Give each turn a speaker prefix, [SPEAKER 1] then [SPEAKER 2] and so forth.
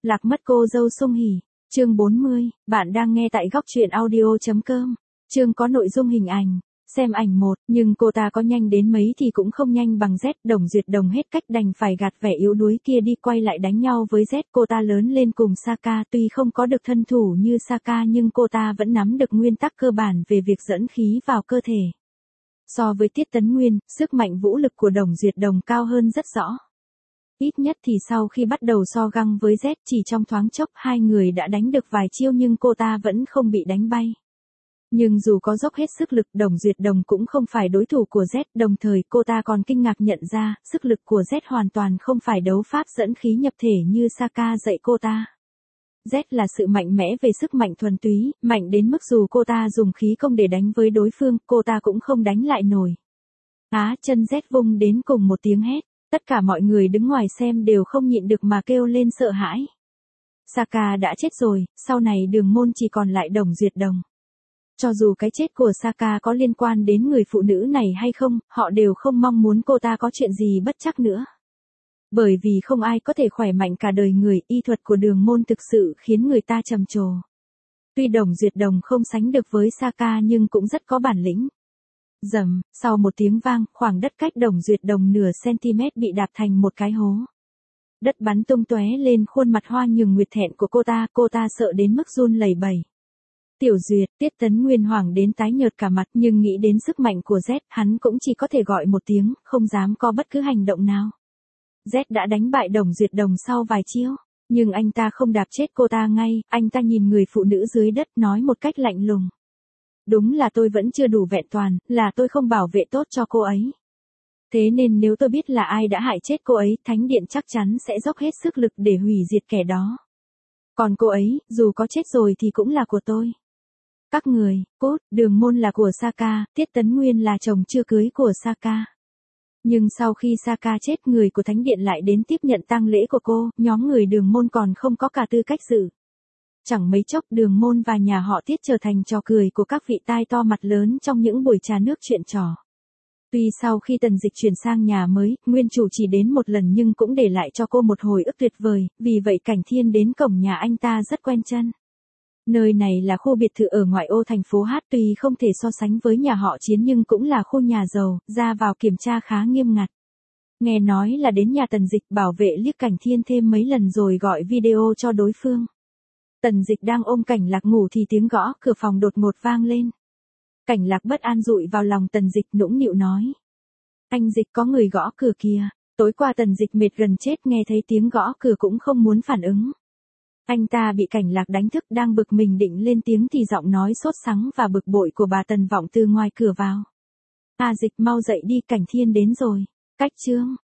[SPEAKER 1] Lạc mất cô dâu Sung Hỉ. Chương 40, bạn đang nghe tại góc truyện audio.com. Chương có nội dung hình ảnh. Xem ảnh 1, nhưng cô ta có nhanh đến mấy thì cũng không nhanh bằng Z. Đồng Duyệt Đồng hết cách đành phải gạt vẻ yếu đuối kia đi, quay lại đánh nhau với Z. Cô ta lớn lên cùng Saka, tuy không có được thân thủ như Saka nhưng cô ta vẫn nắm được nguyên tắc cơ bản về việc dẫn khí vào cơ thể. So với Tiết Tấn Nguyên, sức mạnh vũ lực của Đồng Duyệt Đồng cao hơn rất rõ. Ít nhất thì sau khi bắt đầu so găng với Z, chỉ trong thoáng chốc hai người đã đánh được vài chiêu nhưng cô ta vẫn không bị đánh bay. Nhưng dù có dốc hết sức lực, Đồng Duyệt Đồng cũng không phải đối thủ của Z, đồng thời cô ta còn kinh ngạc nhận ra, sức lực của Z hoàn toàn không phải đấu pháp dẫn khí nhập thể như Saka dạy cô ta. Z là sự mạnh mẽ về sức mạnh thuần túy, mạnh đến mức dù cô ta dùng khí công để đánh với đối phương, cô ta cũng không đánh lại nổi. Chân Z vung đến cùng một tiếng hét. Tất cả mọi người đứng ngoài xem đều không nhịn được mà kêu lên sợ hãi. Saka đã chết rồi, sau này Đường Môn chỉ còn lại Đồng Duyệt Đồng. Cho dù cái chết của Saka có liên quan đến người phụ nữ này hay không, họ đều không mong muốn cô ta có chuyện gì bất trắc nữa. Bởi vì không ai có thể khỏe mạnh cả đời người, y thuật của Đường Môn thực sự khiến người ta trầm trồ. Tuy Đồng Duyệt Đồng không sánh được với Saka nhưng cũng rất có bản lĩnh. Rầm, sau một tiếng vang, khoảng đất cách Đồng Duyệt Đồng nửa cm bị đạp thành một cái hố. Đất bắn tung tóe lên khuôn mặt hoa nhường nguyệt thẹn của cô ta sợ đến mức run lẩy bẩy. Tiểu Duyệt, Tiết Tấn Nguyên hoảng đến tái nhợt cả mặt nhưng nghĩ đến sức mạnh của Z, hắn cũng chỉ có thể gọi một tiếng, không dám có bất cứ hành động nào. Z đã đánh bại Đồng Duyệt Đồng sau vài chiêu, nhưng anh ta không đạp chết cô ta ngay, anh ta nhìn người phụ nữ dưới đất nói một cách lạnh lùng. Đúng là tôi vẫn chưa đủ vẹn toàn, là tôi không bảo vệ tốt cho cô ấy. Thế nên nếu tôi biết là ai đã hại chết cô ấy, Thánh Điện chắc chắn sẽ dốc hết sức lực để hủy diệt kẻ đó. Còn cô ấy, dù có chết rồi thì cũng là của tôi. Các người, cốt, Đường Môn là của Saka, Tiết Tấn Nguyên là chồng chưa cưới của Saka. Nhưng sau khi Saka chết, người của Thánh Điện lại đến tiếp nhận tang lễ của cô, nhóm người Đường Môn còn không có cả tư cách dự. Chẳng mấy chốc Đường Môn và nhà họ Tiết trở thành trò cười của các vị tai to mặt lớn trong những buổi trà nước chuyện trò. Tuy sau khi Tần Dịch chuyển sang nhà mới, nguyên chủ chỉ đến một lần nhưng cũng để lại cho cô một hồi ức tuyệt vời, vì vậy Cảnh Thiên đến cổng nhà anh ta rất quen chân. Nơi này là khu biệt thự ở ngoại ô thành phố Hát, tuy không thể so sánh với nhà họ Chiến nhưng cũng là khu nhà giàu, ra vào kiểm tra khá nghiêm ngặt. Nghe nói là đến nhà Tần Dịch, bảo vệ liếc Cảnh Thiên thêm mấy lần rồi gọi video cho đối phương. Tần Dịch đang ôm Cảnh Lạc ngủ thì tiếng gõ cửa phòng đột ngột vang lên. Cảnh Lạc bất an dụi vào lòng Tần Dịch, nũng nịu nói. Anh Dịch, có người gõ cửa kìa. Tối qua Tần Dịch mệt gần chết, nghe thấy tiếng gõ cửa cũng không muốn phản ứng. Anh ta bị Cảnh Lạc đánh thức, đang bực mình định lên tiếng thì giọng nói sốt sắng và bực bội của bà Tần vọng từ ngoài cửa vào. Dịch, mau dậy đi, Cảnh Thiên đến rồi. Cách chương.